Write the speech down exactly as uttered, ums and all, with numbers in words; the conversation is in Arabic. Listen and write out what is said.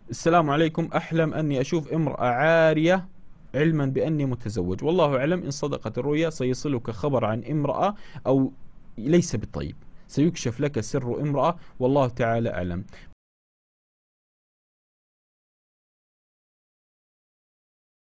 السلام عليكم، أحلم أني أشوف امرأة عارية علما بأني متزوج، والله أعلم إن صدقت الرؤيا سيصلك خبر عن امرأة أو ليس بالطيب، سيكشف لك سر امرأة والله تعالى أعلم.